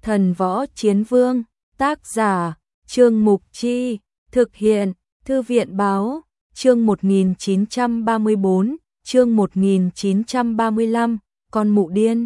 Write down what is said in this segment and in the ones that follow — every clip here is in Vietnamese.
Thần Võ Chiến Vương, tác giả, Trương Mục Chi, thực hiện, Thư viện Báo, chương 1934, chương 1935, con mụ điên.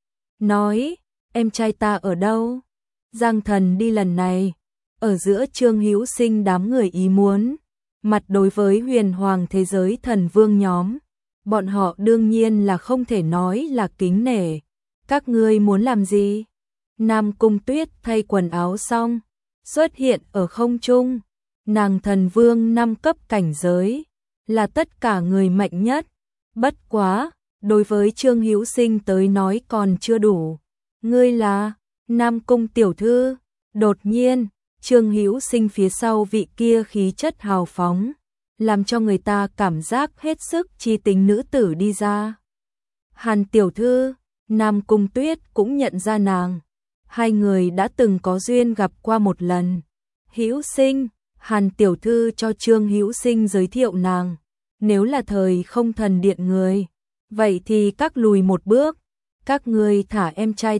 Nói, em trai ta ở đâu? Giang Thần đi lần này, ở giữa Trương Hữu Sinh đám người ý muốn, mặt đối với huyền hoàng thế giới thần vương nhóm. Bọn họ đương nhiên là không thể nói là kính nể. Các ngươi muốn làm gì? Nam Cung Tuyết thay quần áo xong, xuất hiện ở không trung. Nàng thần vương 5 cấp cảnh giới, là tất cả người mạnh nhất. Bất quá, đối với Trương Hữu Sinh tới nói còn chưa đủ. Ngươi là Nam Cung tiểu thư. Đột nhiên, Trương Hữu Sinh phía sau vị kia khí chất hào phóng, làm cho người ta cảm giác hết sức chi tình nữ tử đi ra. Hàn tiểu thư, Nam Cung Tuyết cũng nhận ra nàng. Hai người đã từng có duyên gặp qua một lần. Hữu Sinh, Hàn tiểu thư cho Trương Hữu Sinh giới thiệu nàng. Nếu là thời không thần điện người, vậy thì các lùi một bước. Các ngươi thả em trai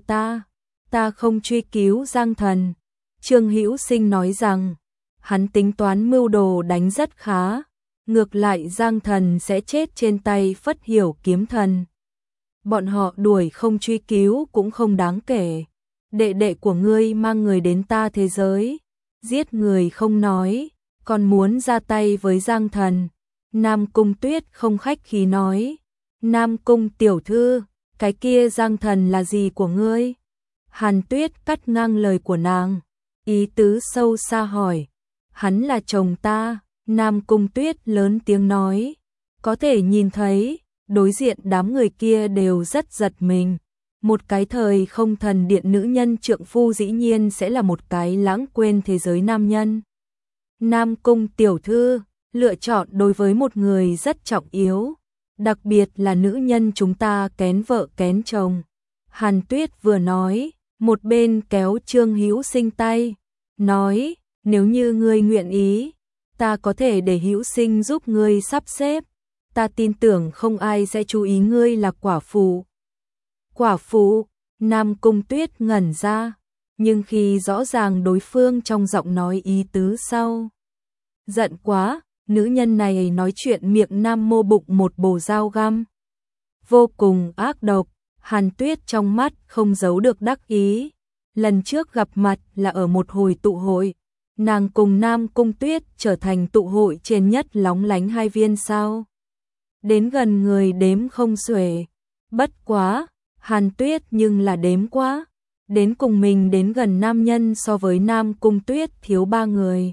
ta không truy cứu Giang Thần. Trương Hữu Sinh nói rằng, hắn tính toán mưu đồ đánh rất khá. Ngược lại Giang Thần sẽ chết trên tay Phất Hiểu kiếm thần. Bọn họ đuổi không truy cứu cũng không đáng kể. Đệ đệ của ngươi mang người đến ta thế giới, giết người không nói, còn muốn ra tay với Giang Thần. Nam Cung Tuyết không khách khí nói, Nam Cung tiểu thư, cái kia Giang Thần là gì của ngươi? Hàn Tuyết cắt ngang lời của nàng, ý tứ sâu xa hỏi, hắn là chồng ta. Nam Cung Tuyết lớn tiếng nói, có thể nhìn thấy, đối diện đám người kia đều rất giật mình. Một cái thời không thần điện nữ nhân trượng phu dĩ nhiên sẽ là một cái lãng quên thế giới nam nhân. Nam Cung tiểu thư, lựa chọn đối với một người rất trọng yếu, đặc biệt là nữ nhân chúng ta kén vợ kén chồng. Hàn Tuyết vừa nói, một bên kéo Trương Hữu Sinh tay, nói, nếu như ngươi nguyện ý, ta có thể để Hữu Sinh giúp ngươi sắp xếp. Ta tin tưởng không ai sẽ chú ý ngươi là quả phụ. Quả phụ, Nam Cung Tuyết ngẩn ra, nhưng khi rõ ràng đối phương trong giọng nói ý tứ sau. Giận quá, nữ nhân này nói chuyện miệng nam mô bụng một bồ dao găm. Vô cùng ác độc, Hàn Tuyết trong mắt không giấu được đắc ý. Lần trước gặp mặt là ở một hồi tụ hội. Nàng cùng Nam Cung Tuyết trở thành tụ hội trên nhất lóng lánh hai viên sao. Đến gần người đếm không xuể. Bất quá, Hàn Tuyết nhưng là đếm quá. Đến cùng mình đến gần nam nhân so với Nam Cung Tuyết thiếu 3 người.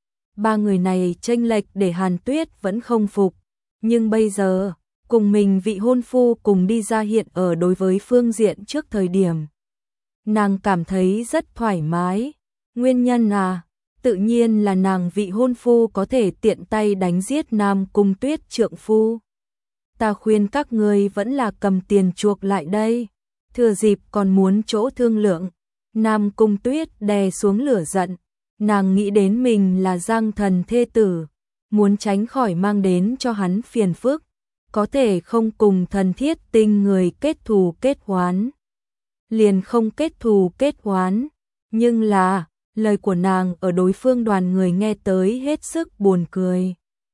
3 người này chênh lệch để Hàn Tuyết vẫn không phục. Nhưng bây giờ, cùng mình vị hôn phu cùng đi ra hiện ở đối với phương diện trước thời điểm. Nàng cảm thấy rất thoải mái. Nguyên nhân à? Tự nhiên là nàng vị hôn phu có thể tiện tay đánh giết Nam Cung Tuyết trượng phu. Ta khuyên các ngươi vẫn là cầm tiền chuộc lại đây. Thừa dịp còn muốn chỗ thương lượng. Nam Cung Tuyết đè xuống lửa giận. Nàng nghĩ đến mình là Giang Thần thê tử, muốn tránh khỏi mang đến cho hắn phiền phức. Có thể không cùng Thần Thiết Tinh người kết thù kết oán, liền không kết thù kết oán. Nhưng là, lời của nàng ở đối phương đoàn người nghe tới hết sức buồn cười.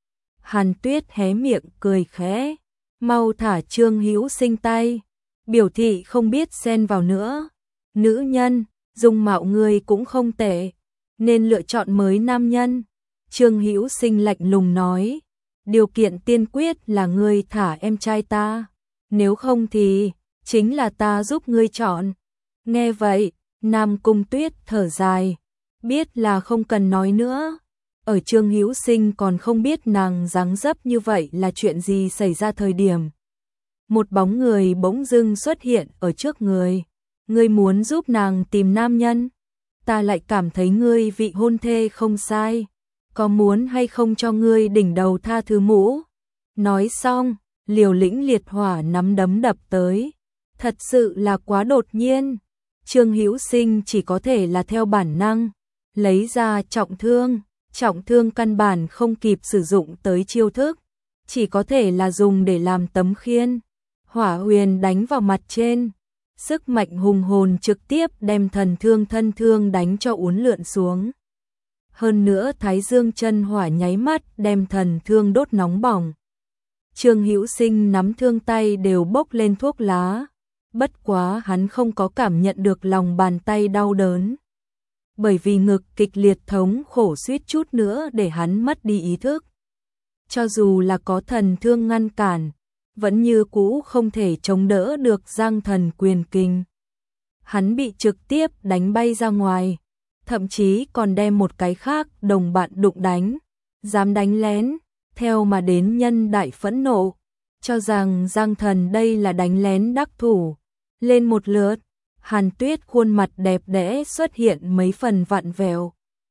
Hàn Tuyết hé miệng cười khẽ, mau thả Trương Hữu Sinh tay, biểu thị không biết xen vào nữa. Nữ nhân, dung mạo người cũng không tệ, nên lựa chọn mới nam nhân. Trương Hữu Sinh lạnh lùng nói, điều kiện tiên quyết là ngươi thả em trai ta, nếu không thì chính là ta giúp ngươi chọn. Nghe vậy, Nam Cung Tuyết thở dài, biết là không cần nói nữa. Ở Trương Hữu Sinh còn không biết nàng dáng dấp như vậy là chuyện gì xảy ra thời điểm. Một bóng người bỗng dưng xuất hiện ở trước người. Ngươi muốn giúp nàng tìm nam nhân? Ta lại cảm thấy ngươi vị hôn thê không sai. Có muốn hay không cho ngươi đỉnh đầu tha thứ mũ? Nói xong, liều lĩnh liệt hỏa nắm đấm đập tới. Thật sự là quá đột nhiên. Trương Hữu Sinh chỉ có thể là theo bản năng lấy ra trọng thương căn bản không kịp sử dụng tới chiêu thức, chỉ có thể là dùng để làm tấm khiên. Hỏa huyền đánh vào mặt trên, sức mạnh hùng hồn trực tiếp đem thần thương thân thương đánh cho uốn lượn xuống. Hơn nữa Thái Dương chân hỏa nháy mắt đem thần thương đốt nóng bỏng. Trương Hữu Sinh nắm thương tay đều bốc lên thuốc lá, bất quá hắn không có cảm nhận được lòng bàn tay đau đớn. Bởi vì ngực kịch liệt thống khổ suýt chút nữa để hắn mất đi ý thức. Cho dù là có thần thương ngăn cản, vẫn như cũ không thể chống đỡ được Giang Thần quyền kình. Hắn bị trực tiếp đánh bay ra ngoài, thậm chí còn đem một cái khác đồng bạn đụng đánh, dám đánh lén, theo mà đến nhân đại phẫn nộ, cho rằng Giang Thần đây là đánh lén đắc thủ. Lên một lượt, Hàn Tuyết khuôn mặt đẹp đẽ xuất hiện mấy phần vặn vẹo.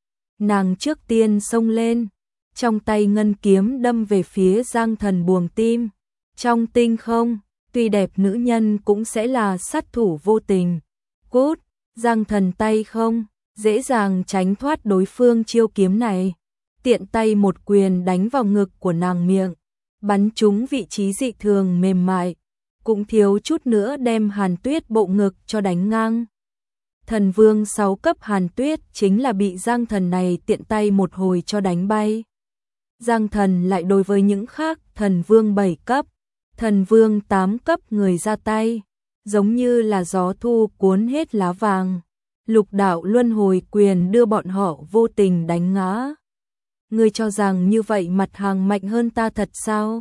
Nàng trước tiên xông lên, trong tay ngân kiếm đâm về phía Giang Thần buồng tim. Trong tinh không, tuy đẹp nữ nhân cũng sẽ là sát thủ vô tình. Cút, Giang Thần tay không, dễ dàng tránh thoát đối phương chiêu kiếm này. Tiện tay một quyền đánh vào ngực của nàng miệng, bắn trúng vị trí dị thường mềm mại, cũng thiếu chút nữa đem Hàn Tuyết bộ ngực cho đánh ngang. Thần vương 6 cấp Hàn Tuyết chính là bị Giang Thần này tiện tay một hồi cho đánh bay. Giang Thần lại đối với những khác thần vương 7 cấp, thần vương 8 cấp người ra tay, giống như là gió thu cuốn hết lá vàng. Lục đạo luân hồi quyền đưa bọn họ vô tình đánh ngã. Ngươi cho rằng như vậy mặt hàng mạnh hơn ta thật sao?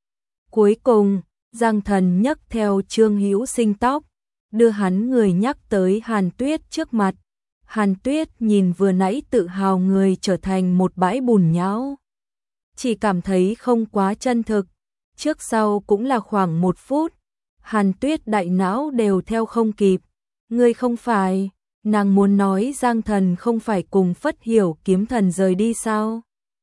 Cuối cùng, Giang Thần nhấc theo Trương Hữu Sinh tóc, đưa hắn người nhắc tới Hàn Tuyết trước mặt. Hàn Tuyết nhìn vừa nãy tự hào người trở thành một bãi bùn nhão. Chỉ cảm thấy không quá chân thực, trước sau cũng là khoảng 1 phút. Hàn Tuyết đại não đều theo không kịp. Ngươi không phải, nàng muốn nói Giang Thần không phải cùng Phất Hiểu kiếm thần rời đi sao?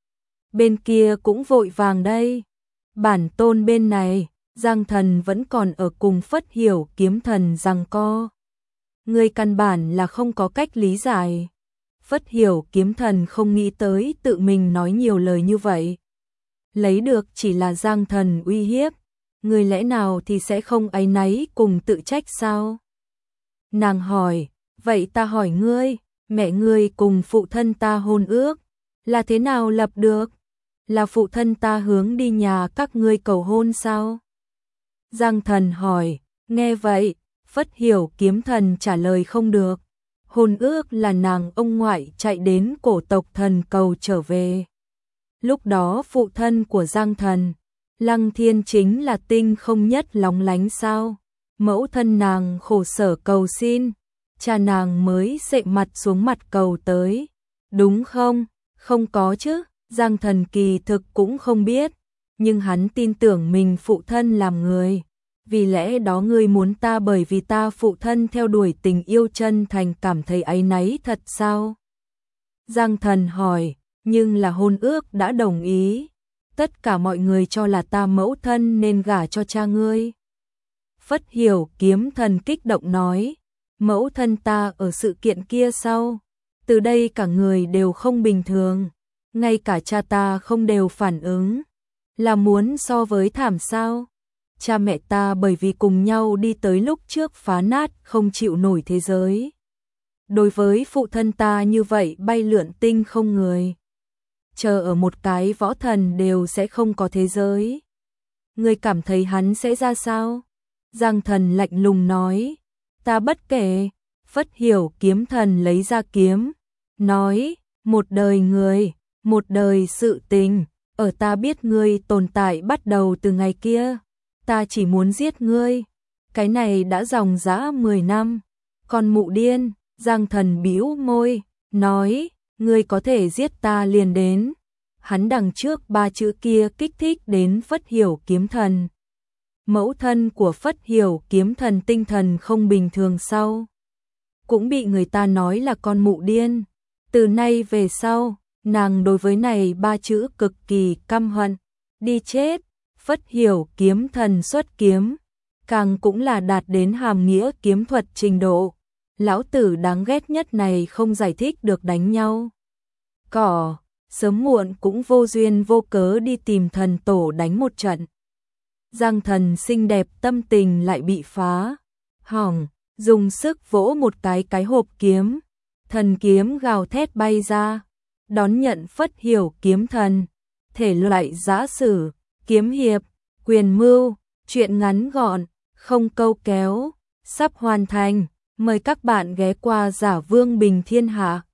Bên kia cũng vội vàng đây. Bản tôn bên này, Giang Thần vẫn còn ở cùng Phất Hiểu kiếm thần giằng co. Ngươi căn bản là không có cách lý giải. Phất Hiểu kiếm thần không nghĩ tới tự mình nói nhiều lời như vậy. Lấy được chỉ là Giang Thần uy hiếp. Ngươi lẽ nào thì sẽ không áy náy cùng tự trách sao? Nàng hỏi, vậy ta hỏi ngươi, mẹ ngươi cùng phụ thân ta hôn ước, là thế nào lập được? Là phụ thân ta hướng đi nhà các ngươi cầu hôn sao? Giang Thần hỏi, nghe vậy, Phất Hiểu kiếm thần trả lời không được. Hôn ước là nàng ông ngoại chạy đến cổ tộc thần cầu trở về. Lúc đó phụ thân của Giang Thần, Lăng Thiên chính là tinh không nhất lóng lánh sao? Mẫu thân nàng khổ sở cầu xin, cha nàng mới sệ mặt xuống mặt cầu tới. Đúng không? Không có chứ, Giang Thần kỳ thực cũng không biết, nhưng hắn tin tưởng mình phụ thân làm người. Vì lẽ đó ngươi muốn ta bởi vì ta phụ thân theo đuổi tình yêu chân thành cảm thấy áy náy thật sao? Giang Thần hỏi, nhưng là hôn ước đã đồng ý. Tất cả mọi người cho là ta mẫu thân nên gả cho cha ngươi. Phất Hiểu kiếm thần kích động nói, mẫu thân ta ở sự kiện kia sau. Từ đây cả người đều không bình thường, ngay cả cha ta không đều phản ứng. Là muốn so với thảm sao? Cha mẹ ta bởi vì cùng nhau đi tới lúc trước phá nát không chịu nổi thế giới. Đối với phụ thân ta như vậy bay lượn tinh không người. Chờ ở một cái võ thần đều sẽ không có thế giới. Ngươi cảm thấy hắn sẽ ra sao? Giang Thần lạnh lùng nói, ta bất kể. Phất Hiểu kiếm thần lấy ra kiếm, nói, một đời người, một đời sự tình, ở ta biết ngươi tồn tại bắt đầu từ ngày kia, ta chỉ muốn giết ngươi. Cái này đã dòng dã 10 năm. Con mụ điên, Giang Thần bĩu môi, nói, ngươi có thể giết ta liền đến. Hắn đằng trước 3 chữ kia kích thích đến Phất Hiểu kiếm thần. Mẫu thân của Phất Hiểu kiếm thần tinh thần không bình thường sau. Cũng bị người ta nói là con mụ điên. Từ nay về sau, nàng đối với này 3 chữ cực kỳ căm hận. Đi chết, Phất Hiểu kiếm thần xuất kiếm. Càng cũng là đạt đến hàm nghĩa kiếm thuật trình độ. Lão tử đáng ghét nhất này không giải thích được đánh nhau. Cỏ, sớm muộn cũng vô duyên vô cớ đi tìm thần tổ đánh một trận. Giang Thần xinh đẹp tâm tình lại bị phá hỏng, dùng sức vỗ một cái hộp kiếm, thần kiếm gào thét bay ra, đón nhận Phất Hiểu kiếm thần, thể loại giã sử, kiếm hiệp, quyền mưu, truyện ngắn gọn, không câu kéo, sắp hoàn thành, mời các bạn ghé qua Giả Vương Bình Thiên Hạ.